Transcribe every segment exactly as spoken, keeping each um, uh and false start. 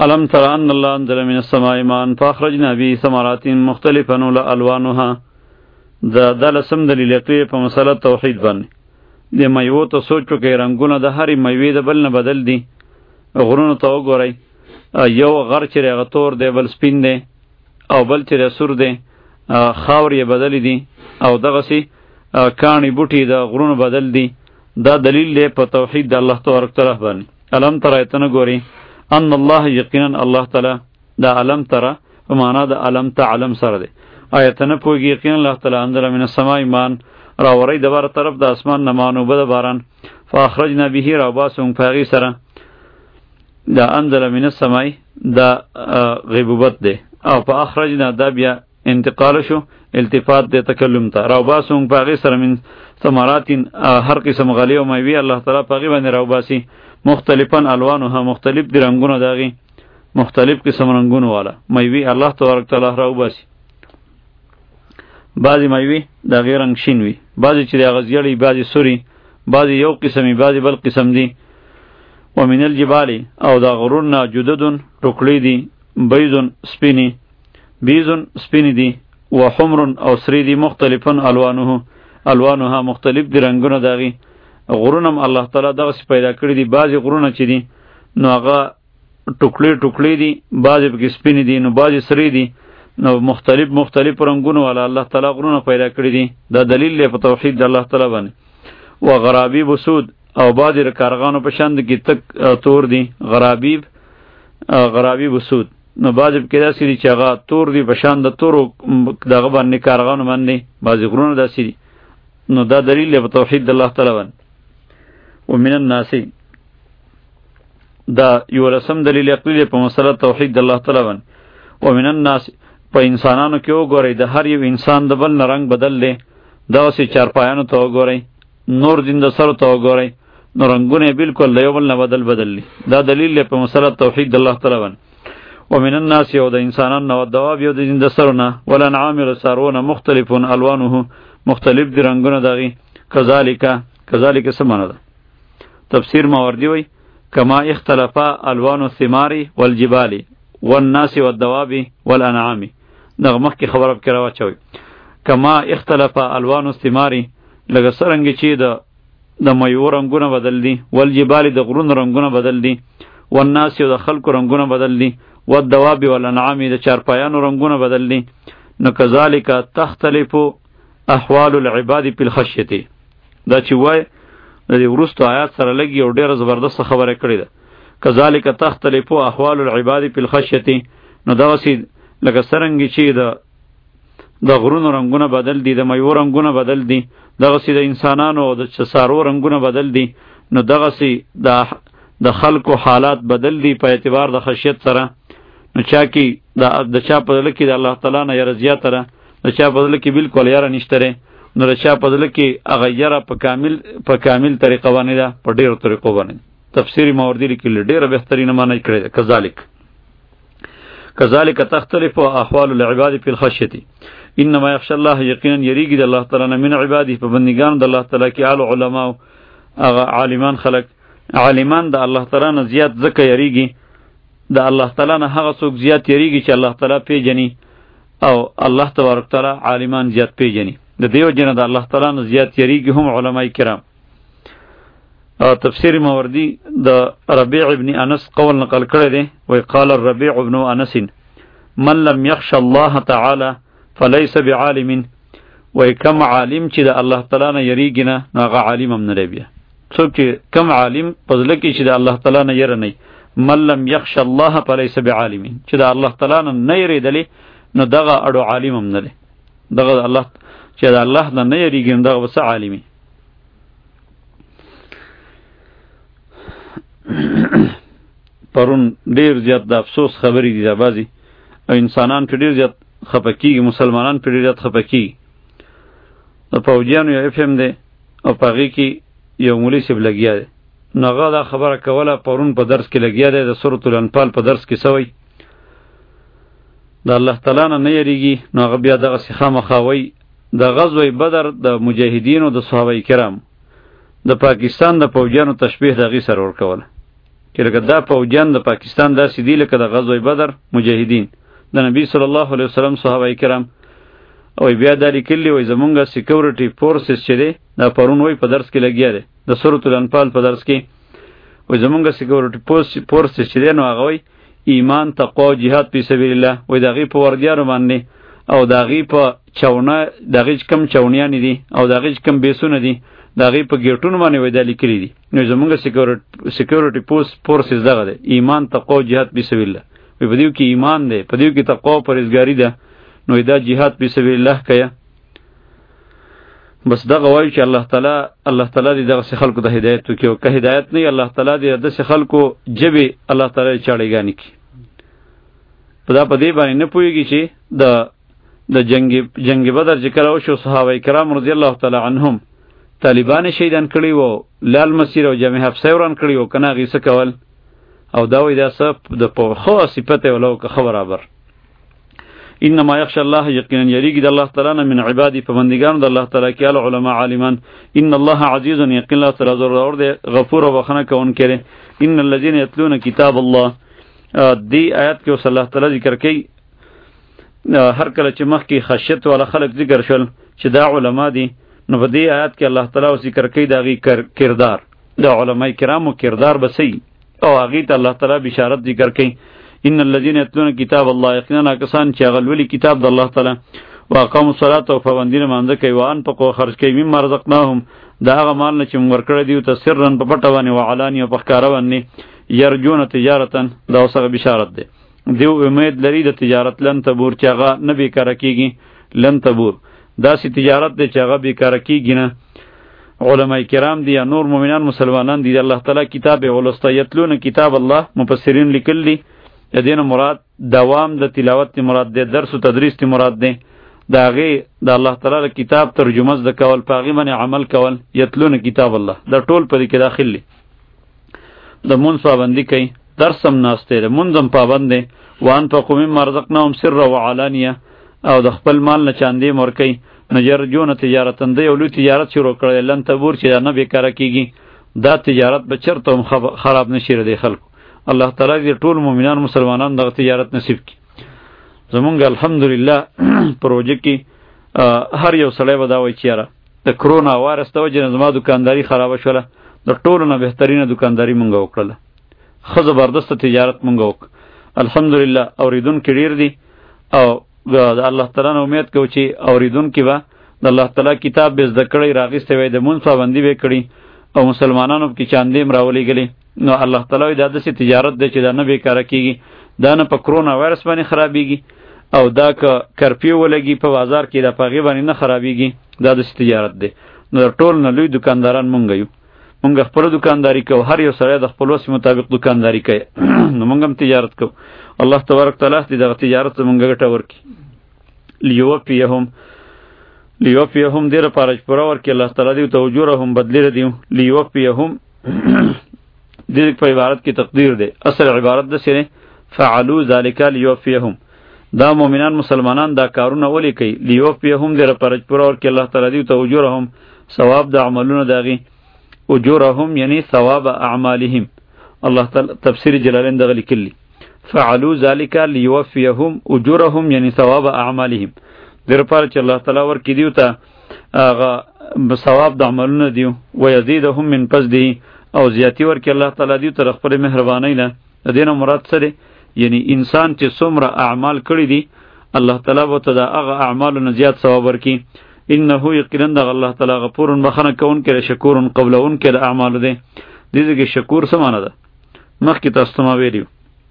الم تر ان الله انزل من السماء ماء فاخرجنا به ثمرات مختلفا الوانها. دا دلسم دلیل عقلی په مسله توحید باندې د میوو ته سوچو کې رنگونه د هرې میوې د بل نه بدل دي. غرونو ته وګورئ، یو غر چې هغه تور دی، بل سپین دی، او بل چې سور دی، خاور یې بدلی دي، او دغسې کاڼي بوټي د غرونو بدل دي. دا دلیل دی په توحید د الله تبارک تعالی باندې. الم تر ایت نه ګورئ ان الله یقینا الله تعالی، دا علم تر په معنا د علم تعلم سره دی. آیت نه پوهیږي یقینا الله تعالی انزل من السماء ماء، راوری د بار طرف د اسمان نه مانو بد باران، فاخرجنا به راباسون فاغی سره. دا انزل من السماء دا غیبوبت دی، او په اخرجنا دا بیا انتقال شو التفات دی تکلم ته. راباسون فاغی سره من ثمرات، هر قسم غلی او میوه الله تعالی پاغي باندې راوباسي. مختلفا الوانها، مختلف دی رنگونه داغي، مختلف قسم رنگونه والا میوه الله تبارک تعالی راوباسي. بعضی میوه داغي رنگ شین وي، بعضی چې داغ زیړی، بعضی سوري، بعضی یو قسمی، بعضی بل قسم دي. ومن الجبال، او دا غرون جددن ټوکړي دي، بیضن سپینی، بیضن سپینی دي، وحمر او سری دي، مختلفا الوانه الوانها مختلف دی رنگونه داغي. غرونم الله تعالی دغه پیدا کړی دي. بعضی غرونه چې دي نو هغه ټوکړي ټوکړي دي، بعضی پکې سپینې دي، نو بعضی سری دي، نو مختلف مختلف رنگونه والا الله تعالی غرونه پیدا کړی دي. دا دلیل دی په توحید د الله تعالی باندې. و غرابیب سود، او بعضی کارغانو په شان کې تک تور دي، غرابیب غرابیب سود، نو بعضی کې داسې دي چې هغه تور دي په شان د تورو دغه باندې کارغانو باندې، بعضی غرونه داسې دي. نو دا دلیل دی په توحید د الله تعالی باندې. ومن الناس، دا یو رسم دلیل عقلی په مسله توحید د الله تعالی باندې. ومن الناس، په انسانانو کې وګورئ د هر یو انسان د بل نه رنگ بدل دی. دغسې چارپایانو ته وګورئ، نور زنده سرو ته وګورئ، نو رنگونه بالکل د یو بل نه بدل بدل دي. دا دلیل دی په مسله توحید د الله تعالی باندې. ومن الناس، یو د انسانانو نه، والدواب، یو د زنده سرو نه، والانعام، یو د څاروو نه، مختلف الوانه مختلف دی رنگونه داغي. کذالک، کذالک څه معنی ده؟ تفسیر ماوردی وی کما اختلفا الوان الثمار والجبال والناس والدواب والانعام. دغه مخکې خبره پکې راواچوئ. کما اختلفا الوان الثمار، لکه څرنګه چې د د میوو رنګونه بدل دي، والجبال د غرونو رنګونه بدل دي، والناس د خلکو رنګونه بدل دي، والدواب والانعام د چارپایانو رنګونه بدل دي. نو کذالک تختلف احوال العباد فی الخشیة. دا چې وای د دې وروستو آیات سره لګي او ډیره زبردست خبره کړې ده. کذالک تختلف احوال العباد فی الخشیة، نو دغسې لکه څرنګه چې د د غرونو رنګونه بدل دي، د میوو رنګونه بدل دي، دغسې د انسانانو او د څاروو رنګونه بدل دي، نو دغسې د د خلکو حالات بدل دي په اعتبار د خشیت سره. نو چا کې د چا په زړه کې د الله تعالی نه یره زیاته ده، د چا په زړه کې بالکل یره نشته ده، نو د چا په زړه کې هغه یره په کامل په کامل طریقه باندې ده، په ډېرو طریقو باندې. تفسیری ماوردی لیکلي ډېره بهترینه معنی کړې ده. کذالک کذالک تختلف احوال العباد فی الخشیة انما یخشى الله، یقینا یریږي د الله تعالی نه من عباده، په بندګانو د الله تعالی کې اعلی علما او هغه عالمان خلق. عالمان د الله تعالی نه زیات ځکه یریږي، د الله تعالی نه هغه څوک زیات یریږي چې الله تعالی پیژني، او الله تبارک تعالی عالمان زیات پیژني. د دیو جن د الله تعالی نه زیات یریږي هم علماء کرام. او تفسیر ماوردی د ربیع ابن انس قول نقل کړی دی، وی قال الربیع ابن انس من لم یخش الله تعالی فلیس بعالم. وی کم عالم چې د الله تعالی نه یریږي نه، هغه عالم هم نه دی. بیا څوک چې کم عالم په زړه کې چې د الله تعالی نه یره نه، من لم یخش الله فلیس بعالم، چې د الله تعالی نه نه یریدلی، نو دغه اړو عالم هم نه دی. دغه الله چې د الله نه نه یریږي، دغه بس عالمي. پرون ډیر زیات د افسوس خبرې دي دا بعضې، او انسانان پرې ډیر زیات خفه کېږي، مسلمانان پرې ډیر زیات خفه کېږي. د پوجیانو یو اف ام دی، او په هغې کې یو مولوي صاحب لګیا دی، نو هغه دا خبره کوله پرون په درس کې لګیا دی، د سورة الانفال په درس کې سوی د الله تعالی نه نه یریږي، نو هغه بیا دغسې خامخا وایي د غزوه بدر د مجاهدینو د صحابه کرام د پاکستان د پوجیانو تشبیه د هغې سره ورکوله. چې لکه دا پوجیان د پاکستان داسې دي لکه د غزوه بدر مجاهدین د نبی صلی الله علیه وسلم صحابه کرام. او بیا دا لیکلی وای زمونږ سکیورټي فورسز چې دی دا پرون وای په درس کې لګیا دی د سورۃ الانفال په درس کې وای زمونږ سکیورټي فورسز چې دی نو هغه وای ایمان تقوا او جهاد فی سبیل الله وای دغه په وردیانو باندې او دغه په چونه دغه کم چونیان دي او دغه کم بیسونه دي دغه په ګیټونو باندې وای دا لیکلی دي. نو زمونږ سکیورټي سکیورټي فورسز دغه دی ایمان تقوا او جهاد فی سبیل الله وای په دیو کې ایمان دی په دیو کې تقوا او پرهیزګاری ده نو دا جهاد فی سبیل الله کیا. بس دغه وایو چې الله تعالی الله تعالی دې دغه خلکو ته هدایت وکړي او که هدایت نه الله تعالی دې دغه خلکو جبه الله تعالی چاړيګانی کی. په دا په دې باندې نه پوهیږي چې د د جنگ جنگ بدر چې کله وشو صحابه کرام رضی الله تعالی عنهم طالبان شهیدان کړي وو لال مسیر او جامع حفصه وران کړي وو کنه غیسه کول او دا وای دا سب د په خو صفته ولو که خبر ابر. انما یخشى الله یقینا یریږي د الله تعالی نه من عبادی په بندگانو د الله تعالی کې علماء عالمان. ان الله عزیز یقینا الله تعالی زور اور دی غفور او بخنه کون کړي. ان الذين يتلون کتاب الله دی آیات کې وصلی الله تعالی ذکر کوي هر کله چې مخ کې خشیت ولا خلق ذکر شول چې دا علما دي نو په دې آیات کې الله تعالی ذکر کوي دغه کردار د علماء کرامو کردار بسی او هغه ته الله تعالی بشارت ذکر کوي. ان الذين يتلون کتاب الله یقینا کسان چې غلولي کتاب د الله تعالی واقاموا الصلاه او پابندی مانځه کوي وان په کو خرج کوي مم رزقناهم دا هغه مال نه چې موږ ورکړی دی ته سرن په پټه باندې او علانیه په ښکارا باندې یرجون تجارتن دا اوسه بشارت ده دیو امید لري د تجارت لن تبور چې هغه نه بیکاره کیږي لن تبور دا سی تجارت ده چې هغه بیکاره کیږي نه. علماء کرام دی یا نور مؤمنان مسلمانان دی الله تعالی کتاب ولسته یتلون کتاب الله مفسرین لیکلی دین مراد دوام د تلاوت تی مراد ده درس و تدریس تی مراد ده دا غي د الله تعالی کتاب ترجمه ز کول پاغي باندې عمل کول یتلون کتاب الله دا ټول په دې کې داخلي د مون پابندی کوي درس هم ناشته ده منظم پابند ده وان په قوم مرزقناهم سر و علانیه او د خپل مال نه چاندې مور کوي نجرجون تجارتن ده یو لوی تجارت شروع کړل لن تبور چې نه بیکاره کیږي دا تجارت به چرته خراب نشي ردی خلکو. الله تعالی دې ټول مؤمنان مسلمانان دغه تجارت نصیب کړي. زمونږ الحمدلله پروژه کې هر یو سړی به دا وایي چې یاره د کرونا وایرس د وجې نه زما دکانداري خرابه شوله د ټولو نه بهترینه دکانداري مونږ وکړله ښه زبردسته تجارت مونږ وکړ الحمدلله. اوریدونکي ډېر دي او د الله تعالی نه امید کوو چې اوریدونکي به د الله تعالی کتاب به زده کړی راغیستی وای د مونځ پابندي به کړي او مسلمانانو پکې چاندې هم راولېږلې نو الله تعالی دا داسې تجارت دی چې دا نه بیکاره کیږي دا نه په کرونا وایرس باندې خرابېږي او دا که کرفیو ولګي په بازار کې دا په هغې باندې نه خرابېږي دا داسې تجارت دی. نو د ټول نه لوی دکانداران مونږ یو مونږ خپله دکانداري کوو هر یو سړی د خپل وس مطابق دکانداري کوي نو مونږ هم تجارت کوو. الله تبارک تعالی دې دغه تجارت ته مونږ ګټه ورکړي. لیوفیهم لیوفیهم دې لپاره چې پوره ورکړي الله تعالی دې ته اجورهم بدلې ردي لیوفیهم دې په عبارت کې تقدیر دی اصل عبارت د سره فعلوا ذلک لیوفیهم دا مؤمنان مسلمانان دا کارونه ولي کوي لیوفیهم دې لپاره چې پوره ورکړي الله تعالی دې ته اجورهم ثواب د عملونو داغي اجورهم یعنی ثواب اعمالهم الله تعالی تفسیر جلالین دغه لیکلی فعلوا ذلك ليوفيهم اجورهم یعنی ثواب اعمالهم در پر چې الله تعالی ورکړي دیو ته هغه ثواب د عملونو دیو و یزيدهم من فضله او زیاتی ورکړي الله تعالی دیو ته خپل مهرباني نه دینه مراد سره یعنی انسان چې څومره اعمال کړی دي الله تعالی به ته د هغه اعمالو نه زیات ثواب ورکړي. انه یقینا د الله تعالی غفور بخنه کون کړي شکور قبلون کړي اعمال دي دې کې شکور څه معنی ده مخکې تاسو ته ما ویلو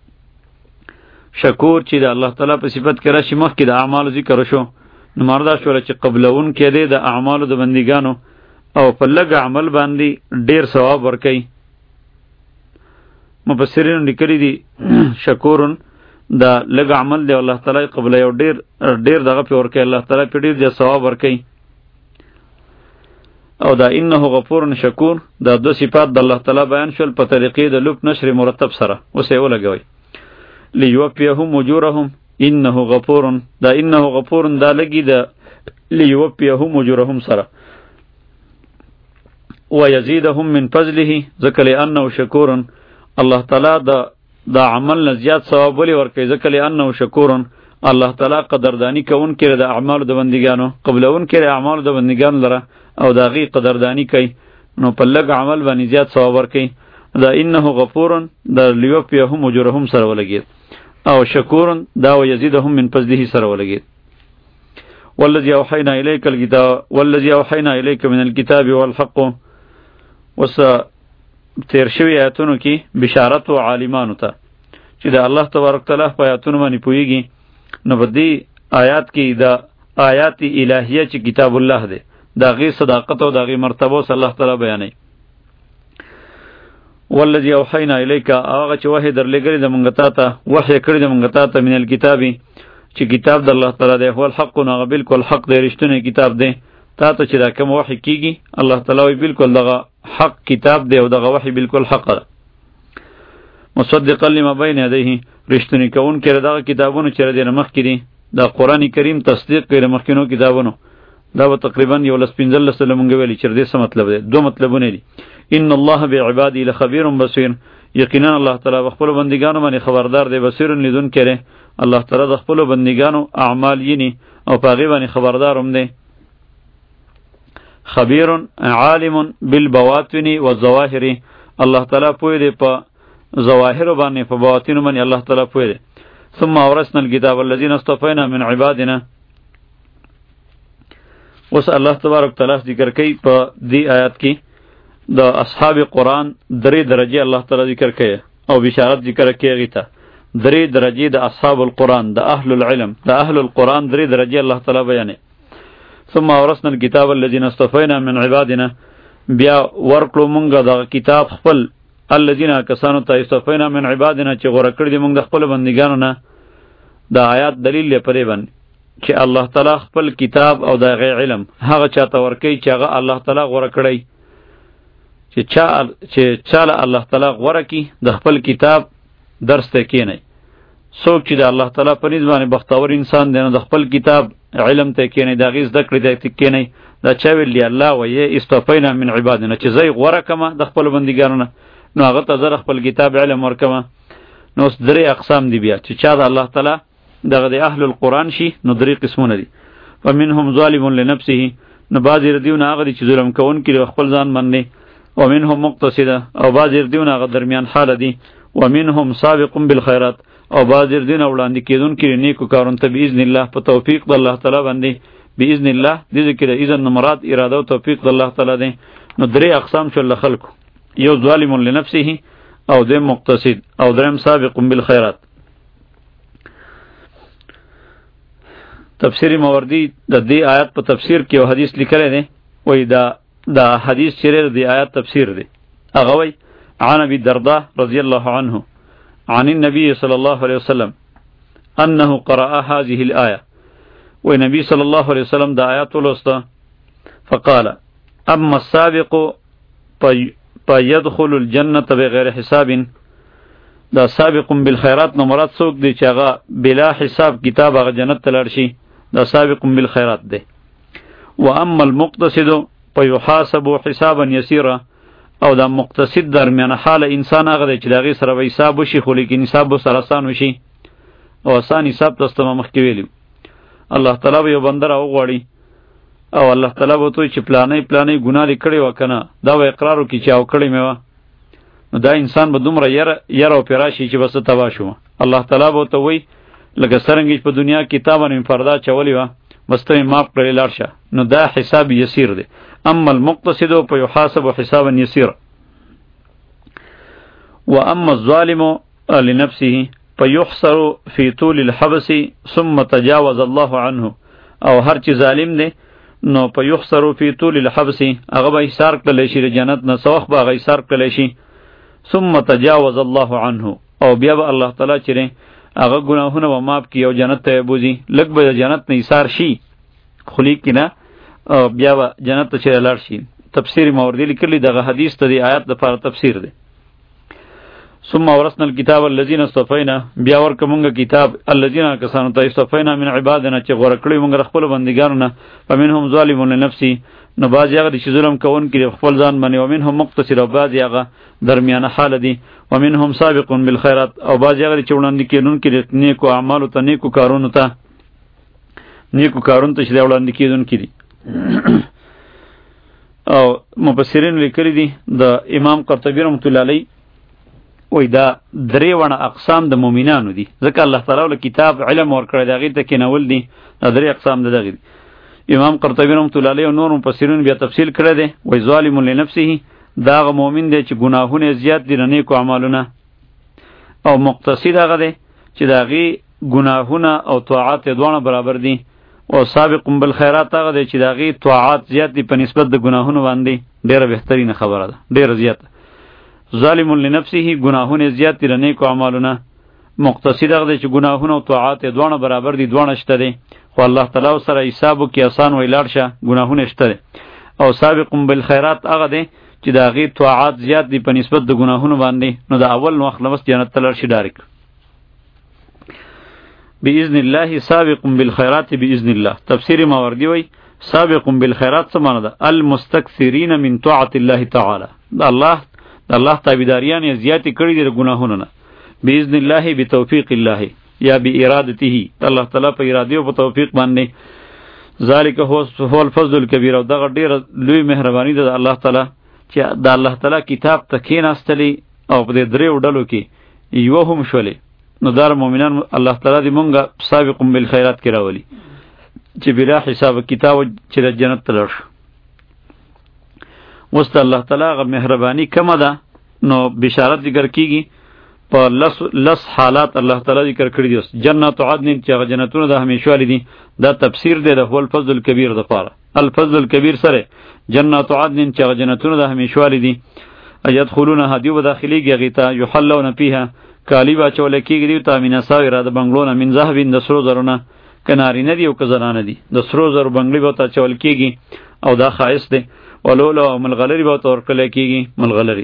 شکور چې د الله تعالی په صفت کې راشي مخکې د اعمالو ذکر شو نو مردا شو چې قبلون کې دي د اعمالو د بندګانو او په لږ عمل باندې ډیر ثواب ورکړي. مفسرین لیکلي دي شکورن دا لږ عمل دی الله تعالی قبل یو ډیر ډیر دغه په ورکړي الله تعالی په ډیر د ثواب ورکړي. او دا انه غفور شکور دا دو صفات د الله تعالی بیان شول په طریقې د لوپ نشر مرتب سره اوس یې ولګوي لیوفیهم اجورهم انه غفور دا انه غفور دا لګي د لیوفیهم اجورهم سره و یزيدهم من فضله ذکر لانه شکور الله تعالی د دا عمل نه زیات ثواب ولې ورکوي؟ ځکه لأنه شکورن، الله تعالی قدردانی کوون کړي د اعمالو د بندګانو، قبلون کړي اعمالو د بندګانو لره او د هغې قدردانی کوي، نو په لږ عمل باندې زیات ثواب ورکوي. دا انه غفورن دا لیوفیهم اجورهم سره ولګید، او شکورن دا ویزیدهم من فضله سره ولګید. والذي اوحینا الیک الکتاب والذي اوحینا الیک من الکتاب والحق. وس تیر شوی آیاتونو کې بشارت و عالمانو ته چې د الله تبارک تعالی په آیاتونو باندې پوهیږي، نو په دې آیات کې دا آیات الهیه چې کتاب الله دی دا غي صداقت او دا غي مرتبه صلی الله تعالی بیانوي. والذي اوحینا الیک، هغه چې وحی درلېږلی د مونږ ته ته وحی کړی د مونږ ته ته من الکتاب چې کتاب د الله تعالی دی، هو الحق، نو هغه بالکل حق دی، رښتونی کتاب دی. تا ته چې دا کوم وحی کیږي الله تعالی وی بالکل دغه حق کتاب دی او دغه وحی بالکل حق ده. مصدقا لما بین یدیه، رښتونی کوون کړي دغه کتابونو چې د مخکې دي، دا قرآن کریم تصدیق کوي د مخکینو کتابونو. دا به تقریبا یو لس پنځلس سله مونږ ویلي چې دې څه مطلب دی؟ دو مطلبونه دي. ان الله بعباده لخبیر بصیر، یقینا الله تعالی خپل بندگانو باندې خبردار دی، بصیر لیدون کړي. الله تعالی د خپل بندگانو اعمال یینی او پاغي باندې خبردار هم دی. خبیر عالم بالبواطن والظواهر، الله تعالی پوی دی په ظواهر باندې په بواطن باندې الله تعالی پوی دی. ثم اورثنا الكتاب الذين اصطفينا من عبادنا. وس الله تبارک تعالی ذکر کوي په دې آیات کې د اصحاب قرآن درې درجه الله تعالی ذکر کوي او بشارت ذکر کوي ته درې درجه د اصحاب القرآن د اهل العلم د اهل القرآن درې درجه الله تعالی بیانوي. ثم اورثنا الكتاب الذين اصطفينا من عبادنا، بیا ورکړو مونږ د کتاب خپل الذين کسانو ته اصطفينا من عبادنا چې غوړه کړی مونږ د خپل بندګانو نه. دا آیات دلیل لري پرې باندې چې الله تعالی خپل کتاب او د غی علم هغه چاته ورکړي چې هغه الله تعالی غوړه کړی، چې چا چې چاله الله تعالی غوړه کی د خپل کتاب درس ته کینی. څوک چې د الله تعالی په نسبت باندې بختور انسان دی نو د خپل کتاب علم ته کینی، د هغې زده کړې ته کینی. دا چا ویلي؟ الله وایي استفینا من عبادنا، چې زه یې غوره کړمه د خپلو بندګانو نه، نو هغه ته زه خپل کتاب علم ورکوم. نو اوس درې اقسام دي بیا چې چا د الله تعالی دغه د اهل القرآن شي نو درې قسمونه دي. فمنهم ظالم لنفسه، نو بعضې ردیونه هغه دي چې ظلم کوونکي د خپل ځان باندې. ومنهم مقتصده، او بعضې ردیونه هغه درمیان حاله دي. ومنهم سابق بالخیرات، او بعضې ردیونه وړاندې کېدونکي د نیکو کارونو ته باذن الله په توفیق د الله تعالی باندې. باذن الله دې کې د اذن مراد اراده او توفیق د الله تعالی دی. نو درې اقسام شول خلکو، یو ظالم لنفسه، او دیم مقتصد، او دریم سابق بالخیرات. تفسیر ماوردی د دې آیات په تفسیر کې یو حدیث لیکلی دی، وایي دا دا حدیث چې د دې آیات تفسیر دی. هغه وایي عن ابي الدرداء رضی الله عنه عن النبي صلى الله عليه وسلم انه قرأ هذه الآية، ونبي صلى الله عليه وسلم دا آیات ولسته. فقال اما السابق فيدخل الجنة بغیر حساب. دا سابق بالخیرات نو مراد څوک دی چې هغه بلا حساب کتاب هغه جنت ته لاړ شي، دا سابق بالخیرات دی. واما المقتصد فيحاسب حسابا يسيرا، او دا مقتصد درمیانه حال انسان هغه دی چې د هغې سره به حساب وشي، خو لیکن حساب به سره آسان وشي. او آسان حساب تاسو ته ما مخکې ویلي، الله تعالی به یو بنده راوغواړي او الله تعالی به ورته وایي چې پلانۍ پلانۍ ګناه دې کړې وه که نه، دا به اقرار وکړي چې او کړې مې وه. نو دا انسان به دومره یره یره او پیرا شي چې بس تباه شوم. الله تعالی به ورته وایي لکه څرنګه چې په دنیا کې تا باندې مې پرده اچولې وه بس ته مې معاف کړې لاړ شه. نو دا حساب یسیر دی. اما المقتصد فيحاسب حسابا يسيرا. واما الظالم لنفسه فيحصر في طول الحبس ثم تجاوز الله عنه. او هر چې ظالم دی نو فيحصر في طول الحبس، هغه به حصار کړلی شي د جنت نه، څه وخت به هغه حصار کړلی شي. ثم تجاوز الله عنه، او بیا به الله تعالی چې دی هغه ګناهونه به معاف کړي او جنت ته یې بوځي. لږ به د جنت نه حصار شي خو لیکن او بیا به جنت ته چې لاړ شي. تفسیر ماوردی لیکلی دغه حدیث ته د آیات لپاره تفسیر دی. ثم ورثنا الكتاب الذين اصطفینا بیا ورکمونګه کتاب الذين کسانو ته اصطفینا من عبادنا چې غوړه کړی مونږ خپل بندګانو نه فمنهم ظالم لنفسه نو باز هغه چې ظلم کوون کړي خپل ځان باندې او منهم مقتصد او باز هغه درمیانه حال دي ومنهم سابق بالخيرات او باز هغه چې وړاندې کېدون کې نیکو اعمال ته نیکو کارونو ته نیکو کارونو ته چې وړاندې کېدون کړي او مفسرین لیکلي دي د امام قرطبی رحمۃ اللہ علیہ وای دا درې ونه اقسام د مؤمنانو دي ځکه الله تعالی له کتاب علم ورکړی دا غي ته کېنول دي دا درې اقسام د دغه امام قرطبی رحمۃ اللہ علیہ او نور مفسرین بیا تفصیل کړی دی وای ظالم لنفسه دا غ مؤمن دی چې ګناهونه زیات دي نه کو اعمالونه او مقتصد هغه دی چې دا غي ګناهونه او طاعات دوه برابر دي او سابق بالخيرات هغه دی چې دا غي طاعات زیات دي په نسبت د ګناهونو باندې ډیره بهترینه خبره ده ډیره زیات ظالم لنفسه گناهونه زیات دي نه کو اعمالونه مقتصد هغه چې گناهونه او طاعات دوه برابر دي دوه شته دي خو الله تعالی سره حساب کې آسان ویلاړ شه گناهونه شته او سابق بالخيرات هغه دي چې دا غي طاعات زیات دي په نسبت د گناهونو باندې نو دا اول نو خلاص جنت تلل شي ډایرک باذن الله سابق بالخيرات باذن الله تفسیر ماوردی وای سابق بالخيرات څه معنی ده المستكثرین من طاعت الله تعالی الله الله تابعداریان زیاتی کړی دي ګناهونه نه باذن الله بتوفیق الله یا بارادته الله تعالی په اراده او په توفیق باندې ذالک هو هو الفضل الكبير او دغه ډیر لوی مهربانی ده الله تعالی چې د الله تعالی کتاب تکیناستلی او په دې درې وډلو کې یو هم شولې نو دار مؤمنان الله تعالی دې مونږه سابق بالخيرات کې راولي چې بلا حساب کتاب چې د جنت تلل وست الله تعالی غ مهربانی کما ده نو بشارت ذکر کیږي په لس لس حالات الله تعالی ذکر کړی دي جنات عدن چې هغه جنتونه د همیشوالي دي دا تفسیر دی د هو الفضل الكبير د پاره الفضل الكبير سره جنات عدن چې هغه جنتونه د همیشوالي دي يدخلون هدیو بداخليږي غیتا یحلون فيها کالی با چول کیږي دی تا مینا ساوی را د بنگلونه من ذهب د سرو زرونه کناری نه دی او کزرانه دی د سرو زر بنگلی به تا چول کیږي او دا خاص دی ولولو ملغلری به تور کله کیږي ملغلری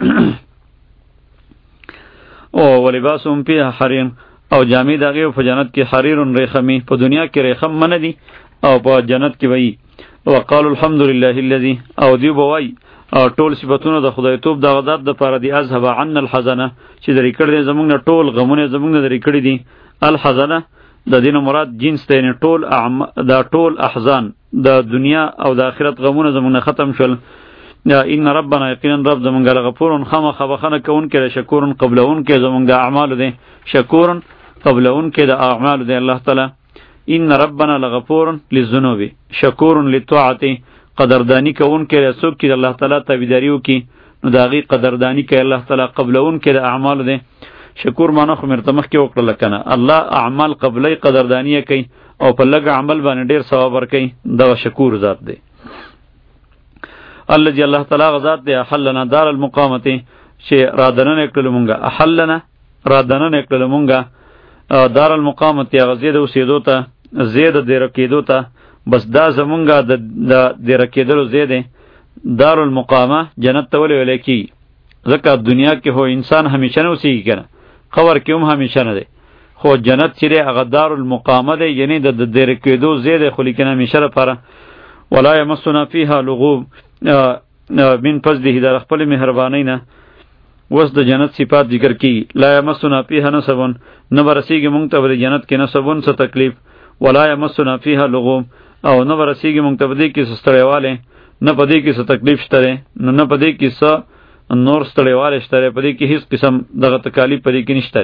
او ولباسهم فيها حرير او جامې دغه په جنت کې حریر ریخمی په دنیا کې ریخم من دي او په جنت کې وای وقالوا الحمد لله الذي او دی بوای او ټول صفاتونه د خدای توپ د غذاب د پاره دی اذهب عنا الحزنه چې درې کړي زمونږ نه ټول غمونه زمونږ نه درې کړي دي الحزنه د دین مراد جنس ته نه ټول اعم د ټول احزان د دنیا او د آخرت غمونه زمونږ نه ختم شول یا ان ربنا یقینا رب زمونږ غفور خامخ خبخنه کون کې شکور قبلون کې زمونږ د اعمال دي شکور قبلون کې د اعمال دي الله تعالی ان ربنا لغفور للذنوب شکور للطاعه قدردانی کون کې رسوب کې الله تعالی تابعداریو کې نو داغي قدردانی کې الله تعالی قبلون کې د اعمال دي شکور معنی خو مرتمخ کې وکړل کنه الله اعمال قبلې قدردانی کوي او په لګ عمل باندې ډیر ثواب ورکوي دا شکور ذات دی الله جل الله تعالی غزاد دی حلنا دار المقامه چې را دننه کړل مونږه احلنا را دننه کړل مونږه دار المقامه غزید اوسېدو ته زید د رکیدو ته بس دا زمونږه د د رکیدلو زیده دار المقامه جنت ته ولې ولې کی ځکه دنیا کې هو انسان همیشه نه اوسېږي کنه خبر کې هم همیشه نه دی خو جنت چې هغه دار المقامه دی یعنی د د رکیدو زیده خو لیکن همیشه لپاره ولا یمسنا فیها لغوب من فضله در خپل مهربانی نه وس د جنت صفات ذکر کی لا یمسنا فیها نصبون نه برسیږي مونږ ته د جنت کې نصبون څه تکلیف ولا یمسنا فیها لغوب او نه برسیږي مونږ ته د کې ستړیواله نه پدې کې څه تکلیف شته نه نه پدې کې څه نور ستړیواله شته پدې کې هیڅ قسم دغه تکالیف پدې کې نشته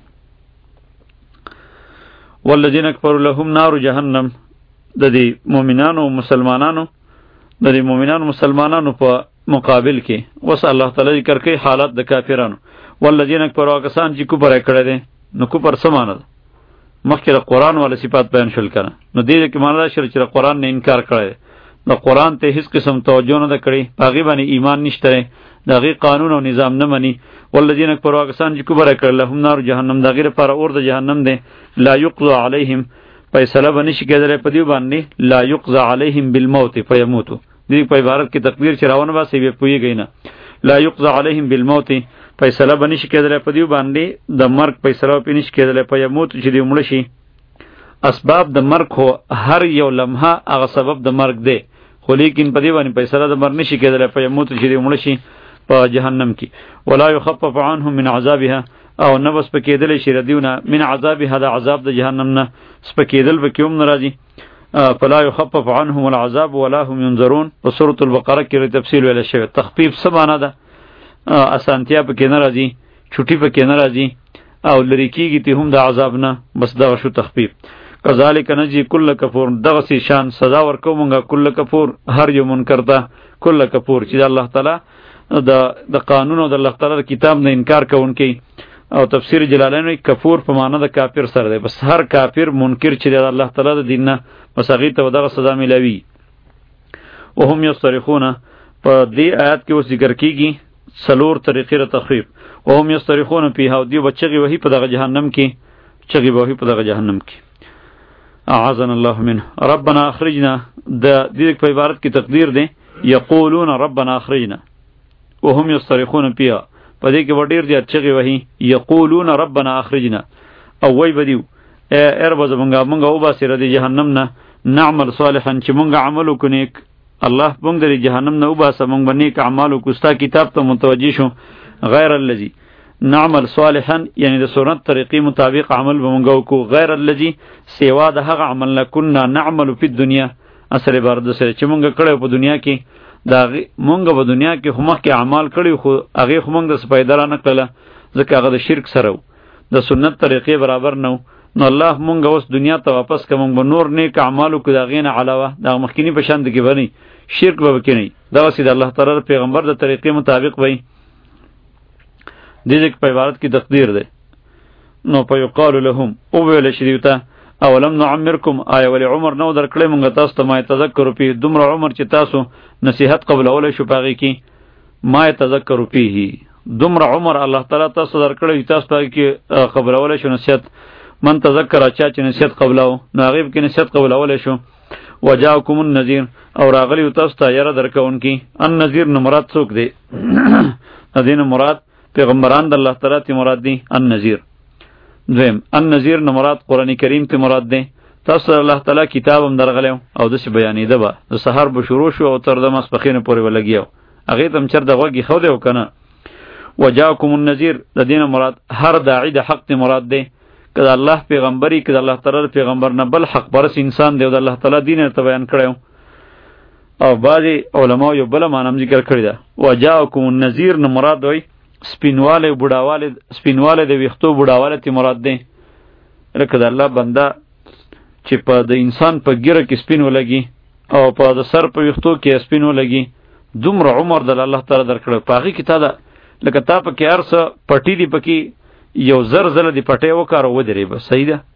والذین کفروا لهم نار جهنم د دې مؤمنانو او مسلمانانو د دې مؤمنانو مسلمانانو په مقابل کې وس الله تعالی ذکر کوي حالت د کافرانو والذین کفروا کسان چې کوپر کړه دي نو کوپر سمانه مخکې د قرآن والا صفات بیان شول کنه نو دې کې معنی شر چې قرآن نه انکار کړي د قرآن ته هیڅ قسم توجه نه کړي هغه باندې ایمان نشته دغه قانون او نظام نه مني والذین کفروا کسان چې کوپر کړه لهم نار جهنم دغه لپاره اور د جهنم دی لا یقضى علیهم فیصله بنشي کېدل په دې باندې لا یقضى علیهم بالموت فیموتوا دې په عبارت کې تقدیر چراونه واسي به پویږي نه لا یقضى علیهم بالموت فیصله به نشي کېدلی په دیو باندې د مرګ فیصله به نشي کېدلی په یموت چې دی مړه شي. اسباب د مرګ خو هر یو لمحه هغه سبب د مرګ دی، خو لیکن په دی باندې فیصله د مرګ نشي کېدلی په یموت چې دی مړه شي په جهنم کې. ولا يخفف عنهم من عذابها او نه بس پکېدلی شي ردیونه من عذابها د عذاب د جهنم نه سپکېدل به کې هم نه راځي. فلا يخفف عنهم العذاب ولا هم ينظرون. په سورة البقره کې تفصیل ویل شوی. تخفیف څه معنا ده؟ اسانتیا پکې نه راځي، چټي پکې نه راځي او لری کېږي ته هم د عذاب نه، بس دغه شو تخفیف. کذالک نجی کل کفور، دغه سی شان سزا ورکو مونږه کل کفور هر یو منکر ته، کل کفور چې الله تعالی د د قانون او د الله تعالی کتاب نه انکار کوونکی. او تفسیر جلالین کفور په معنا د کافر سره دی، بس هر کافر منکر چې د الله تعالی د دین نه بس هغه ته دغه سزا ملوي. وهم یصرخون، په دې آیات کې اوس ذکر کیږي سلور طریقې را تخفیف. وهم یصرخون فیها، دیو بچغي وਹੀ په دغه جهنم کې چغي وਹੀ په دغه جهنم کې. اعاذنا الله منه. ربنا اخرجنا، د دې په عبارت کې تقدیر دی یقولون ربنا اخرجنا وهم یصرخون فیها، په دې کې وړیر دی چغي وਹੀ یقولون ربنا اخرجنا، او وای بدیو اربز مونږه مونږه او باسي ردی جهنم نه نعمل صالحا چې مونږه عمل وکړو الله مونږ د جهنم نه او باسه مونږ باندې ک اعمال وکستا کتاب ته متوجی شو غیر الذی نعمل صالحا، یعنی د سنت طریقې مطابق عمل به مونږ وکړو، غیر الذی سیوا د هغه عمل نه كنا نعمل فی الدنیا، اصل عبارت سره چې مونږ کړو په دنیا کې دا مونږ په دنیا کې هم کې اعمال کړو خو هغه هم مونږ د سپیدار نه کړل ځکه هغه د شرک سره د سنت طریقې برابر نه. نو الله مونږ اوس دنیا ته واپس کوم به نور نیک اعمالو کو دا غینه علاوه دا مخکینی په شان کې بنی شرک به وکړي، دا وسید الله تعالی پیغمبر د طریقې مطابق وای. دې په عبارت کې تقدیر ده. نو په یقال لهم او ویل شریته اولم نعمرکم، آیا ولی عمر نو درکړې مونږ تاسو ته ما تذکر په دومره عمر چې تاسو نصیحت قبل اول شو پاږي کې ما تذکر فيه، دومره عمر الله تعالی تاسو درکړې تاسو پاږي کې قبل اول شو نصیحت. من تذکر اچا چې نصیحت قبلو ناغیب کې نصیحت قبل اول شو. وجاءکم النذیر، او راغلی تاسو ته یاره درکونکي. النذیر نو مراد څوک دی؟ دین مراد پیغمبران د الله تعالی ته مراد دي. النذیر دویم النذیر نو مراد قران کریم ته مراد دی. تاسو الله تعالی کتاب هم درغلو او د څه بیانې ده به د سحر به شروع شو او تر د مسپخینه پورې ولګیو هغه تم چر دغه غي خو دی وکنه. وجاءکم النذیر د دین مراد هر داعی د حق ته مراد دی، کله الله پیغمبري کله الله تعالی پیغمبر نه بل حق پرس انسان دی او د الله تعالی دین ته بیان کړو. او بعضی علما یو بل معنی ذکر کړی دا وجاءکم النذیر نو مراد وای سپینواله بډاواله سپینواله د ویختو بډاواله تی مراد دی. لکه د الله بنده چې په د انسان په ګیره کې سپین ولګي او په د سر په ویختو کې سپین ولګي دومره عمر د الله تعالی درکړو. پاغي کې تا دا لکه تا په کې ارسه پټی دی پکې یو زر زر دی پټه وکړو ودرې بس صحیح ده.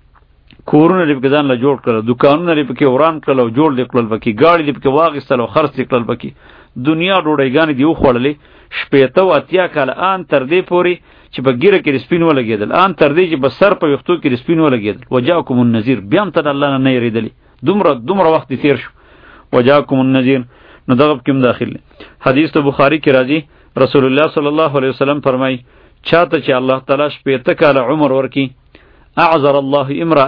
کورونه لري ځان له جوړ کړل، دکانونه لري پکې وران کړل او جوړ لیکل پکې، گاڑی لري پکې واغستل او خرڅ کړل پکې، دنیا ډوډۍ دی وخوړلې شپېته و اتیا کال ان تر دې پوري چې په ګیره کې سپین ولګیدل، ان تر دې چې په سر په وختو کې سپین ولګیدل. وجاءکم النذیر بیا هم ته الله نه نه یریدلی دومره دومره وخت تیر شو. وجاءکم النذیر نو دغه کوم داخل حدیث ته بخاری کې راځي رسول الله صلی الله علیه وسلم فرمای چاته چې الله تعالی شپېته کال عمر ورکی اعذر الله امرا،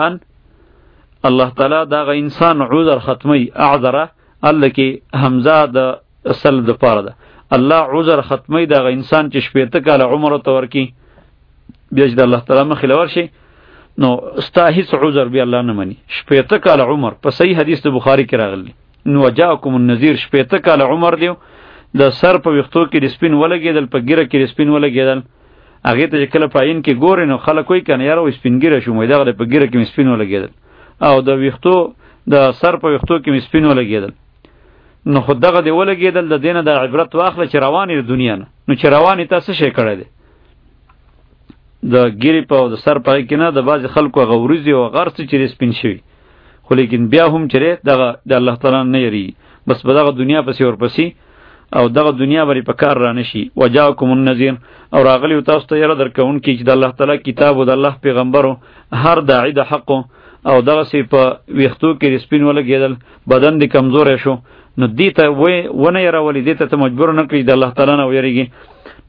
الله تعالی دا غ انسان عذر ختمی. اعذر الله کې حمزه د اصل د پاره ده، الله عذر ختمی دا غ انسان چې شپېته کال عمر ته ورکی بیا چې الله تعالی مخې لور شي نو استاهیس عذر بیا الله نه مني. شپېته کال عمر په صحیح حدیث د بخاری کې راغلی. نو وجاءکم النذیر شپېته کال عمر دیو د سر په وختو کې سپین ولګیدل، په ګیره کې سپین ولګیدل. هغه ته کله پاین کې ګورې نو خلک وایي کنه یاره سپینګیره شو مې دغه په ګیره کې سپین ولګیدل او د ویختو د سر په ویختو کې سپین ولګیدل. نو خود دغه دی ولګیدل د دینه د عبرت واخله چې روانې د دنیا نه، نو چې روانې تاسو شي کړی دی د ګیری په د سر پای کې نه د باز خلکو غوریزي او غرس چې سپین شي، خو لیکن بیا هم چې دغه د الله تعالی نه یری بس په دغه دنیا پسې ورپسې او دغه دنیا بری په کار را نشي. وجاءکم النذیر او راغلی تاسو ته یره درکون کی چې د الله تعالی کتاب او د الله پیغمبرو هر داعی د حق او دغه سی په ویختو کې سپین ولګیدل بدن دی کمزور شو نو دیته وې ونه یره ولې دیته ته مجبور نه کړی د الله تعالی نه ویریږي.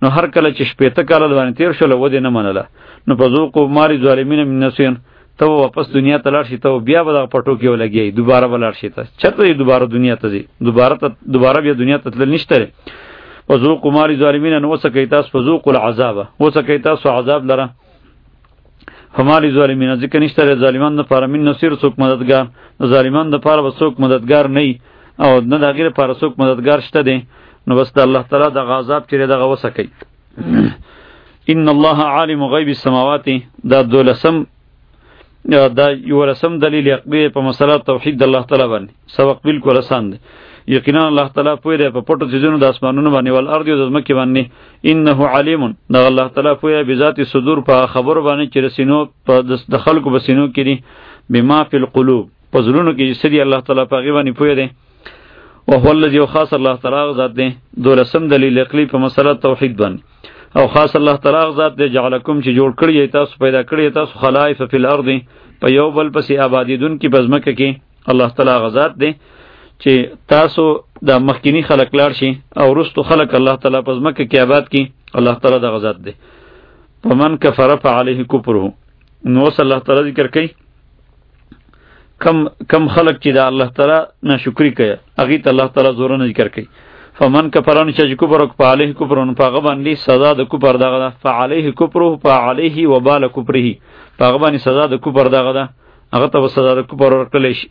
نو هر کله چې شپېته کاله باندې تیر شول ودې نه منله نو فذوقوا ما للظالمین من نصير ته واپس دنیا ته لاړ شي ته بیا به دغه پټو کې ولګي دوباره به لاړ شي ته چېرته دوباره دنیا ته ځي دوباره ته دوباره بیا دنیا ته تلل نشته فذوقوا ما للظالمین نو وسکئ تاسو فذوقوا العذاب وسکئ تاسو عذاب لره فما للظالمین ذکر نشته ظالمان لپاره من نصير څوک مددگار ظالمان لپاره به څوک مددگار نه او نه د هغې لپاره څوک مددگار شته دی نو بس د الله تعالی دغه عذاب چې دی دغه وسکئ ان الله عالم غیب السماوات دا دولسم دا یولسم دلیل عقلی په مسله توحید د الله تعالی باندې سبق بالکل آسان دی یقینا الله تعالی پوهه دی په پټو څیزونو د اسمانونو باندې ول ارض او د ځمکې باندې انه علیم دا الله تعالی پوهه بذات صدور په خبر باندې چې رسینو په د خلکو بسینو کې دي بما فی القلوب په زړونو کې چې دی الله تعالی په غیبه باندې پوهه دی او هو الذی خاص الله تعالی ذات دی دولسم دلیل عقلی په مسله توحید باندې او خاص الله تعالی ذات دی جعلکم چې جوړ کړی تاسو پیدا کړی تاسو خلائف فی الارض په یو بل پسې آبادیدون کې بزمکه کې الله تعالی غزاد دی چې تاسو د مخکینی خلق لاړ شي او رستو خلق الله تعالی پزمکه کې آباد کی الله تعالی د غزاد دی فمن کفر فعليه کفره نو صلی الله تعالی ذکر کوي کم کم خلق چې د الله تعالی ناشکری کوي هغه ته الله تعالی زور نه ذکر کوي فمن کفران چې کفر وک فعليه کفرون په غ باندې سزا د کفر دغه فعليه کفره فعليه وبال کفره په غ باندې سزا د کفر دغه ده هغه ته سزا د کفر ورکړل شي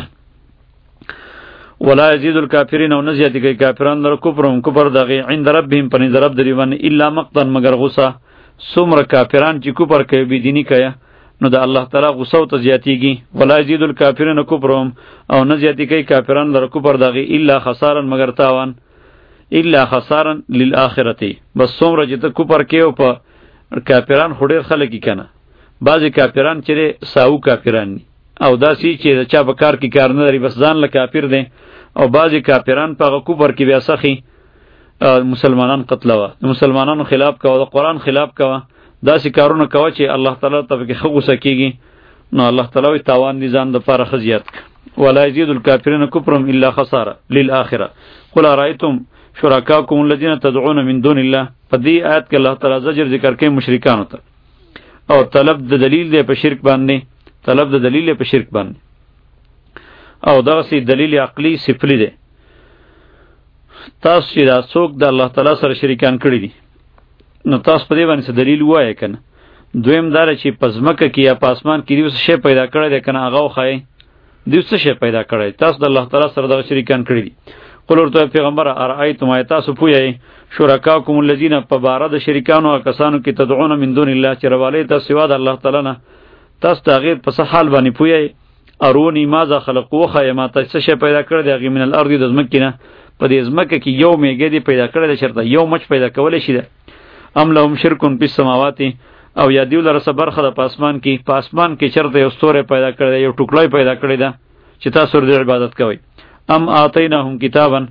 ولا یزيد الکافرین او نزیات کوي کافرانو لپاره کفرهم کفر دغه عند ربهم پنځ رب دی باندې الا مقتا مگر غصه څومره کافران چې کفر کوي بی دینی کوي نو د الله تعالی غصه او تزیاتیږي ولا یزيد الکافرین کفرهم او نزیات کوي کافرانو لپاره کفر دغه الا خسارا مگر تاوان الا خسارا للآخرته بس څومره چې ته کفر کوي په کافران خډیر خلک کنه بعضی کافران چې ساو کافران او داسې چې چا په کار کې کار نه لري بس ځان له کافر دی او بعضی کافران په کفر کې بیا سخی مسلمانان قتلوه مسلمانانو خلاف کوه د قرآن خلاف کوه داسې کارونه کوه چې الله تعالی ته پکې ښه غوسه کېږي نو الله تعالی وایي تاوان دي ځان دپاره ښه زیات کړه ولا یزید الکافرین کفرهم الا خساره للآخره قل ارایتم شرکاکم الذین تدعون من دون الله په دې آیت کې الله تعالی زجر ذکر کوي مشرکانو ته او طلب د دلیل دی په شرک باندې طلب د دلیل په شرک باندې او دغه سي دلیل عقلی صفلی دی تاسو چې دا څوک د الله تعالی سره شریکان کړی دي نو تاسو په دې باندې څه دلیل وایې کنه دویم دا چې پزمکه کې یا په اسمان کې دیو څه شی پیدا کړی دی کنه هغه وخایي دیو څه شی پیدا کړی تاسو د الله تعالی سره دغه شریکان کړی دي قل ورته پیغمبر ارایتم تاسو پوهیږئ شرکاکم الذین په باره د شریکانو کسانو کې تدعون من دون الله چې روالی تاسو سوا د الله تعالی نه تاسو ته هغې په څه حال باندې پوهیږئ ارونی ماذا خلقوا وښایه ما ته څه شی پیدا کړی دی هغې من الارض د ځمکې نه په دې ځمکه کې یو میږی دی پیدا کړی دی چېرته یو مچ پیدا کولی شي ده ام لهم شرکون فی السماوات او یا دیو لره څه برخه ده په اسمان کې په اسمان کې چېرته یو ستوری پیدا کړی دی یو ټوکړی پیدا کړی ده چې تاسو ورته عبادت کوئ ام آتیناهم کتابا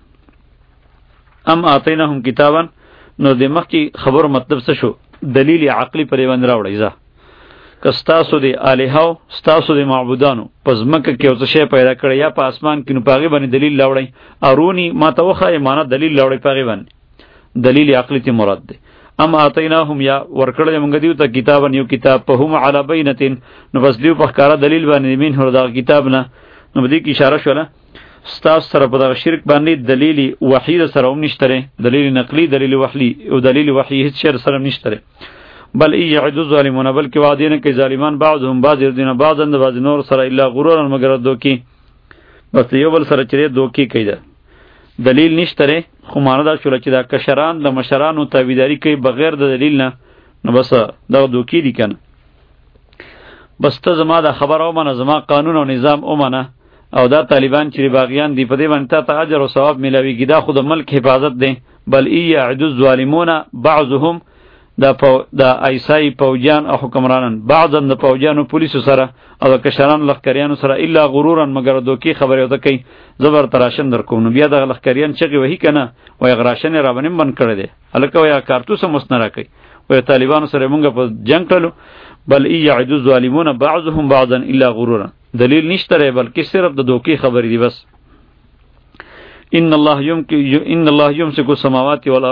ام آتیناهم کتابا نو د مخکې خبرو مطلب څه شو دلیل عقلی پرې باندې راوړئ ځه که ستاسو د الهو ستاسو د معبودانو په ځمکه کې یو څه شی پیدا کړی یا په اسمان کې نو په هغې باندې دلیل راوړئ اروني ما ته وښایې معنا دلیل راوړئ په هغې باندې دلیل عقلی تی مراد دی ام آتیناهم یا ورکړی موږ دیو ته کتابا یو کتاب په هم علی بینة نو بس دیو په ښکاره دلیل باندې منه دغه کتاب نه نو په دې کې اشاره شوله ستاسو سره په دغه شرک باندې دلیل وحی سره هم نشته دلیل نقلی دلیل وحی او دلیل وحی هیڅ شی سره نشته بل ای یعد الظالمون بلکې وعده نه کوي ظالمان بعضهم بعض دین بعضن بعض نور سره الا غرورا مگر دوکي بس یو بل سره چې دوکي کوي دا دلیل نشته خو معنا دا شول چې دا کشران د مشرانو تابعداري کوي بغیر د دلیل نه نو بس دا دوکي دي کنه بس ته زما دا خبر او منه زما قانون او نظام او منه او دا طالبان چې باغیان دی په دې باندې ته اجر او ثواب ملويږي دا خود ملک حفاظت دی بل ای یعد الظالمون بعضهم دا پو دا ایسای پوجان او حکمرانان بعضن د پوجانو پولیسو سره او کشران لخکریانو سره الا غرورا مگر دوکي خبره وته کوي زبر تراشن در کوم نو بیا د لخکریان چغي وਹੀ کنه وای غراشن را باندې من کړی دی الکه وای کارتوس مستنرا کوي وای طالبانو سره مونږ په جنگ کړلو بل ای یعد الظالمون بعضهم بعضا الا غرورا دلیل نشته بلکې صرف د دوکي خبرې دی بس ان الله یمسک ان الله یمسک السماوات والارض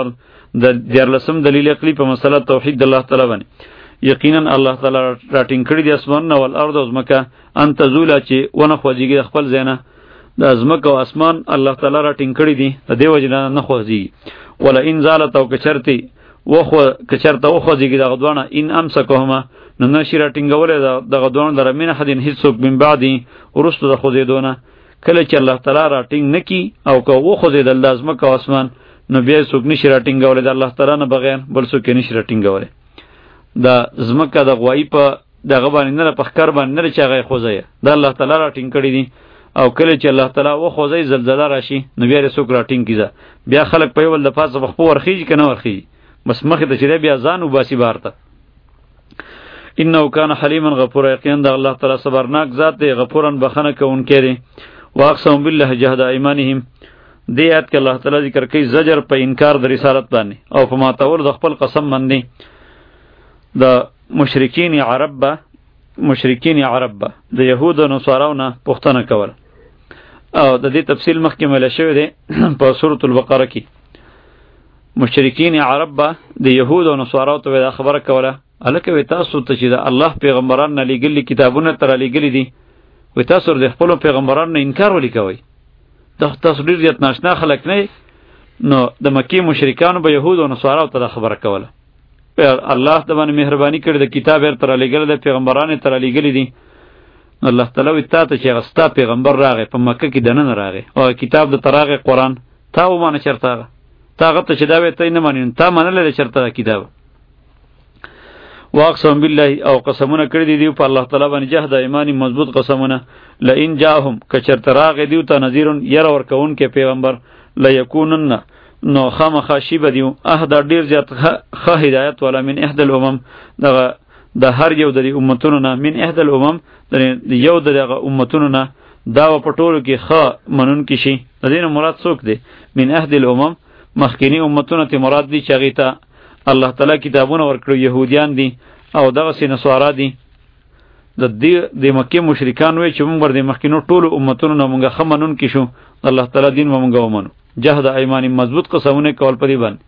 د دیارلسم دلیل عقلی په مسله توحید د الله تعالی باندې یقینا الله تعالی راټینګ کړی دی اسمان او الارض او زمکه ان تزولا چې ونه خوځيږي خپل ځینه د زمکه او اسمان الله تعالی راټینګ کړی دی د دې وجه نه خوځيږي ولا ان زالت او کچرتی وخو کچرته وخوځيږي د غدوانه ان امسکهما نو نشی راټینګولې د غدوانه در مين حدین هیڅوک من بعدی ورستو د خوځیدونه کله چې الله تعالی راټینګ نکی او که وخوځیدل د زمکه او اسمان نو بیا څوک نشی راټینګولې د الله تعالی نه بغیر بل څوک نشی راټینګولې د زمکه د غوایی په دغه باندې نه په خکر باندې نه چې هغه خوځي د الله تعالی راټینګ کړی دي او کله چې الله تعالی و خوځي زلزلہ راشي نو بیا رسوک راټینګ کیږي بیا خلک په ول د پاسه په ورخیږي کنه ورخیږي بس مخه ته چې بیا ځان وباسي بارته انه کان حلیما غفور یقین د الله تعالی صبرناک ذات دی غفورن بخنه کوونکی دی واقسم بالله جهد ایمانهم دی آیت کې الله تعالی ذکر کوي زجر په انکار د رسالت باندې او په ماتور د خپل قسم باندې د مشرکین عرب با مشرکین عرب با د یهود او نصاراو نه پوښتنه کول او د دې تفصیل مخکې مله شوی دی په سورۃ البقره کې مشرکین عرب با د یهود او نصاراو ته دا خبره کوله الکه وی تاسو ته چې د الله پیغمبران نه لګلی کتابونه تر لګلی دي وی تاسو د خپل پیغمبران نه انکار ولې کوي د تاسو ډیر زیات ناشنا خلک نه نو د مکی مشرکان به یهود او نصاراو ته خبره کوله الله د باندې مهرباني کړې د کتاب هر تر لګل د پیغمبرانو تر لګل دي الله تعالی وی ته چې غستا پیغمبر راغی په مکه کې دنه راغی او کتاب د تراغه قرآن تا و مانه چرته تا غته چې دا وی ته نه مانین تا منل چرته کتاب واقسم بالله او قسمونه کړی دی په الله تعالی باندې جهاد ایمانی مضبوط قسمونه لئن جاءهم کچرته راغی دی ته نذیرون ير ور کون کې پیغمبر لا یکونن نو خامخا شی بدیو اهدا ډیر زیات خه هدایت ولا من احد الامم دغه د هر یو د امتونو نه من احد الامم د یو دغه امتونو نه دا په ټولو کې خه منون کې شي د دې مراد څوک دی من احد الامم مخکینی امتونو ته مراد دي چې غیته الله تعالی کتابونه ورکړو يهوديان دي او دغه سي نصارا دي د دې د مکه مشرکان وای چې موږ ورته مخکینو ټولو امتونو نه موږ خمنون کې شو الله تعالی دین موږ ومنو جهاد ایمان مضبوط قسمونه کول پدی باندې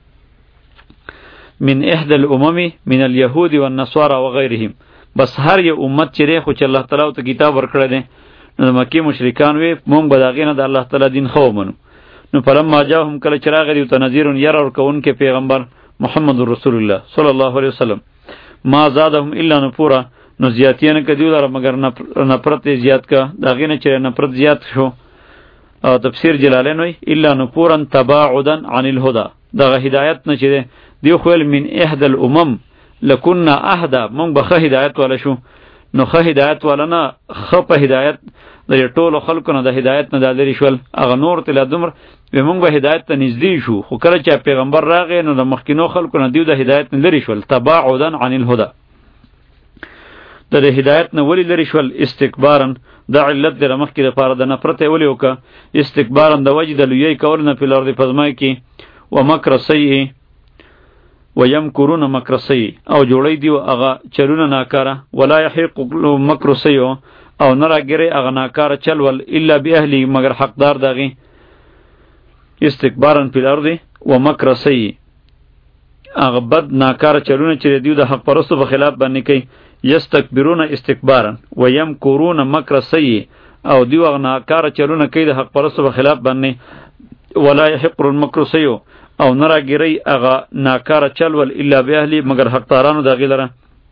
من احد الامم من اليهود والنصارى وغيرهم بس هر یو امت چې خو چې الله تعالی ته کتاب ورکړی دی نو مکه مشرکان وای موږ بداغینه د الله تعالی دین خو ومنو نو فلما جاءهم کله چراغ دی ته نذیر ير ور کون کې پیغمبر محمد رسول الله صلی الله علیه وسلم ما زادهم الا نفورا نو زیاتین کدیو دار مگر نفرت زیات کا داغینه چې نفرت زیات شو او تفسیر جلالین وی الا نفورا تباعدا عن الهدى دغه هدایت نه چي دی خو من احد الامم لكنا اهدا مونږ به هدایت ولا شو نو خه هدایت ولا نه خه په هدایت د ټولو خلکو نه د هدایت نه دالری شول اغه نور تل دمر مونږ به هدایت ته نږدې شو خو کله چې پیغمبر راغی نو د مخکینو خلکو نه دیو د هدایت نه لری شول تباعدا عن الهدى د هدایت نه ولی لری شول استکبارا د علت د مخکې لپاره د نفرت ولی وک استکبارا د وجه د لوی کول نه په لار د پزمای کې و مکر سیئ ويمكرون مکر سیئ او جوړی دیو هغه چلونه ناکاره ولا يحق مکر سیئ او نراګری هغه ناکاره چلول الا باهلی مگر حقدار دغه استکبارن فی الارض و مکر سیئ هغه بد ناکاره چلونه چې دیو د حق پرستو په خلاف باندې کوي یستکبرون استکبارا و یمکرون مکر سیئ او دیو هغه ناکاره چلونه کوي د حق پرستو په خلاف باندې ولا یحق المکر سیئ او نرا گیری اغا ناکار چلول الا باهلی مگر حقدارانو داغی لره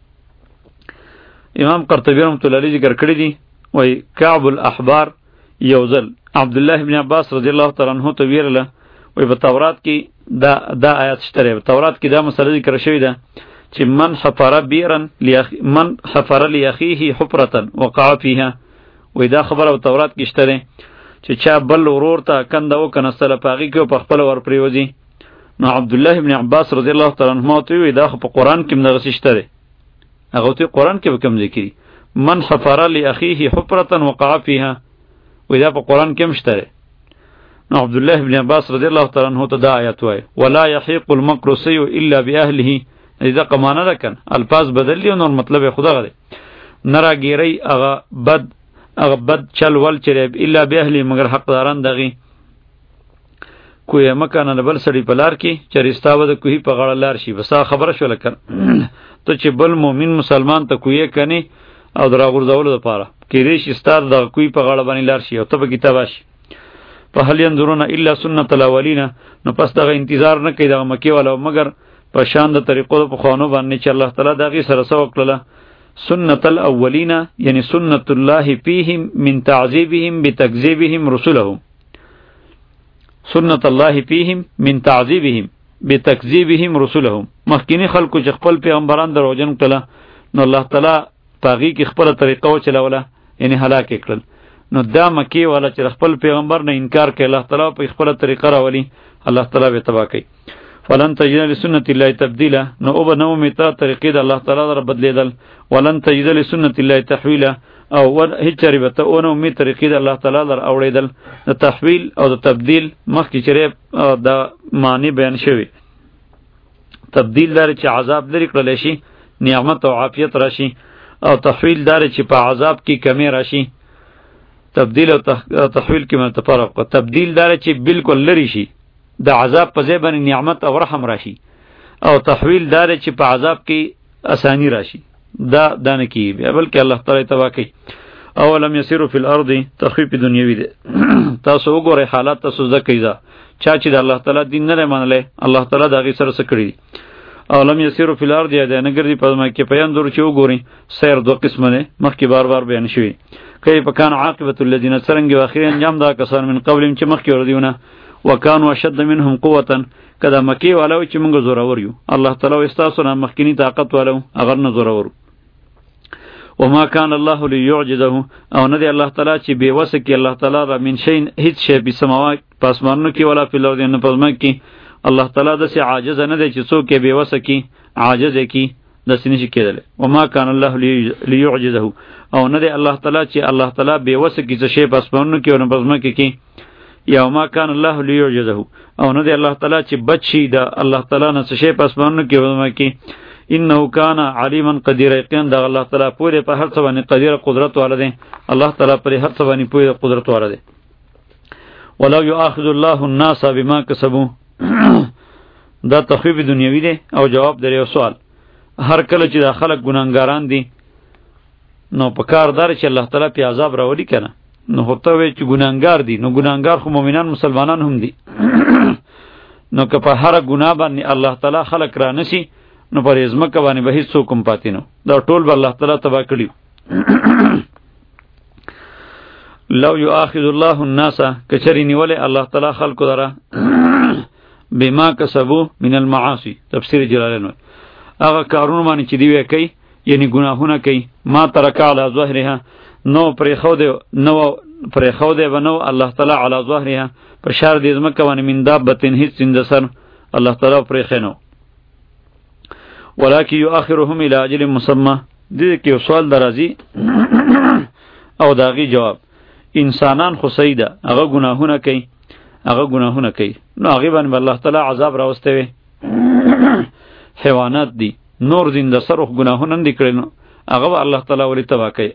امام قرطبی رحمت الله علیه ذکر کړی دی وای کعب الاحبار یوزل عبدالله ابن عباس رضی الله تعالی عنہ ته ویرله وای په تورات کې دا دا آیات شته په تورات کې دا مسله ذکر شوی ده چې من حفر بیرن من حفر لاخیه حفرة وقع فيها وای دا خبره په تورات کې شته چې چا بل ورور ته کنده او کنسله پاغي کې په خپل ور پریوزي نو عبدالله ابن عباس رضی الله تعالی عنہ ته وی دا په قرآن کې موږ غشته ده هغه ته قرآن کې کوم ذکر من حفر لاخیه حفرة وقع فيها وی دا په قرآن کې مشته ده نو عبدالله ابن عباس رضی الله تعالی عنہ ته دا آیت وای ولا يحيق المكر سيء الا باهله دا قمانه ده کن الفاظ بدلی نور مطلب خدا غره نرا گیری هغه بد هغه بد چل ول چره الا باهله مگر حقداران دغه کوی مکان نه بل سړی په لار کې چریستاوه د کوی په غاړه لار شي بس خبره شو لکه ته چې بل مؤمن مسلمان ته کوی کني او درا غورځولو لپاره کېدې شي ستار د کوی په غاړه باندې لار شي او ته به کتاب شي په هل ينظرون الا سنت الاولین نو پس دغه انتظار نه کوي دغه مکی والا مگر په شان د طریقو په خوانو باندې چې الله تعالی دغه سره سو کړله سنت الاولین یعنی سنت الله فیهم من تعذیبهم بتکذیبهم رسلهم سنت الله فیهم من تعذیبهم بتکذیبهم رسلهم مخکینی خلکو چې خپل پیغمبران دروژن کړل نو الله تعالی پاغي کې خپل طریقه و چلوله یعنی هلاک کړل نو دا مکی والا چې خپل پیغمبر نه انکار کوي الله تعالی په خپل طریقه راولي الله تعالی به تبا کوي ولن تجد لسنت الله تبديلا نو او بنو میته طریقې د الله تعالی در بدلیدل ولن تجد لسنت الله تحویلا او ور هیڅ ربته او نو می طریقې د الله تعالی در اوریدل د تحویل او د تبديل مخکې چره د معنی بیان شوی تبديل دار چې عذاب لري کړل شي نعمت او عافیت راشي او تحویل دار چې په عذاب کې کمی راشي تبدیل او تحویل کې مت فرق کو تبدیل دار چې بالکل لری شي د عذاب په ځای باندې نعمت او رحم راشي او تحویل دار چې په عذاب کې اسانی راشي دا دانه کې بلکې الله تعالی تبا کوي اولم یسیروا فی الارض تخفیف دنیوی ده تاسو وګورئ حالات تاسو زده کیدا چا چې د الله تعالی دین نه منلې الله تعالی دغه سره څه کړی اولم یسیروا فی الارض یا د نګردی په ما کې پیان دور چې وګورئ سیر دوه قسمه نه مخکې بار بار بیان شوی کیف کان عاقبت الذین سرنګ واخر انجام دا کسان من قبل چې مخکې وردیونه وکانو اشد منهم قوه کدا مکی والو چې موږ زوره وریو الله تعالی استاسو نه مخکینی طاقت والو اگر نه زوره ورو وما كان الله ليعجزه او نه دی الله تعالی چې بے وس کی الله تعالی را من شین هیڅ شی په سماوات پاسمانونو کې ولا په لور نه پزما کې الله تعالی د سي عاجز نه دی چې څوک بے وس کی عاجز کی د سینې شي کېدل وما كان الله ليعجزه او نه دی الله تعالی چې الله تعالی بے وس کی څه شی پاسمانونو کې او نه پزما کې کی یا وما كان الله ليعجزه او نه دی الله تعالی چې بچی د الله تعالی نه څه شی پاسمانونو کې او پزما کې انه کان علیما قدیر یقین دا الله تعالی پوره په هر څه باندې قدیر قدرت والا دی الله تعالی پر هر څه باندې پوره قدرت والا دی ولو یؤاخذ الله الناس بما کسبوا دا تخفیف دنیوی دی او جواب درې یو سوال هر کله چې د خلک ګناهګاران دي نو په کار دار چې الله تعالی په عذاب راولي کنه نو هوته وي چې ګناهګار دي نو ګناهګار خو مؤمنان مسلمانان هم دي نو که په هر ګناه باندې الله تعالی خلق را نشي نو پر ازمکه باندې به هیڅ کوم پاتې نو دا ټول به الله تعالی تبا کړی لو یؤاخذ الله الناس کچری نیولې الله تعالی خلق درا بما کسبوا من المعاصی تفسیر جلالین هغه کارونه باندې چې دی وی کوي یعنی ګناهونه کوي ما ترک علی ظاهرها نو پر خو دې نو پر خو دې ونو الله تعالی علی ظاهرها پر شر دې ازمکه باندې من دابتن هیڅ اندسر الله تعالی پر خنو ولکن یؤخرهم الی اجل مسمى دې کې سوال درازي او داغي جواب انسانان خو سیده هغه گناهونه کوي هغه گناهونه کوي نو هغه باندې الله تعالی عذاب راوستوي حیوانات دي نور زنده سره گناهونه نه کړي نو هغه الله تعالی ولې تبا کوي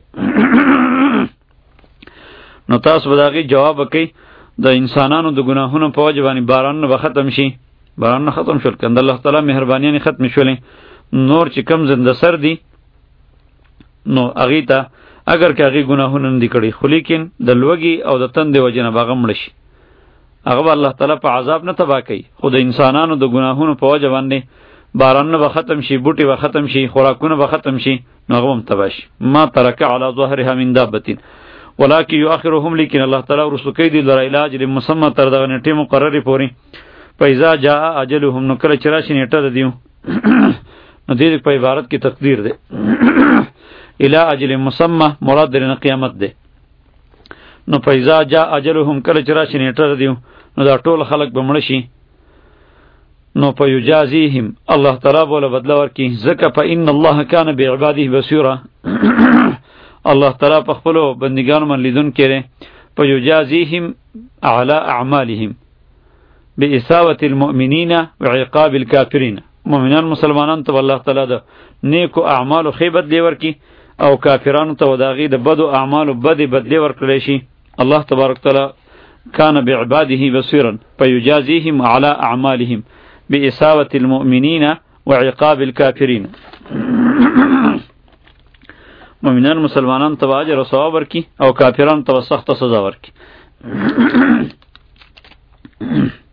نو تاسو به داغي جواب کوي د انسانانو د گناهونو په وجه باندې باران نه ختم شي باران نه ختم شول کنده الله تعالی مهرباني ختم شولې نور چې کم زنده سر دي نو هغه ته اگر که هغه گناهونه نه کړي خو لیکن د لوګي او د تند وجنه باغه مړ شي هغه الله تعالی په عذاب نه تبا کوي خو د انسانانو د گناهونو په وجه باندې باران نه ختم شي بوټي به ختم شي خوراکونه به ختم شي نو هغه هم تبا شي ما ترک علی ظهرها من دابه ولکن یؤخرهم لیکن الله تعالی رسول کوي د علاج مسمى تر دغه نیټه مقرره پوري پیزا جاء اجلهم نو کله چې راشي نیټه دیو نو دې په عبارت کې تقدیر ده الی اجل مسمى مراد درنه قیامت ده نو پیزا جاء اجلهم کله چې راشي نیټه دیو نو دا ټول خلق به مړ شي نو په یجازیهم الله تعالی بوله بدل ورکي زکه په ان الله کان بعباده بصیرا الله تعالی په خپل بندګانو باندې لیدون کړي په یجازیهم اعلی اعمالهم بإثابة المؤمنین وعقاب الكافرین مؤمنان مسلمانان ته الله تعالی د نیکو اعمال خیبت دی ورکی او کافرانو ته وداغي د بدو اعمال بد بدلی ورکړي شي الله تبارک تعالی کان بعباده بصیرا فیجازیهم علی اعمالهم بإصابة المؤمنین وعقاب الكافرین. مؤمنان مسلمانان ته اجر او ثواب ورکي او کافرانو ته سخت سزا ورکي.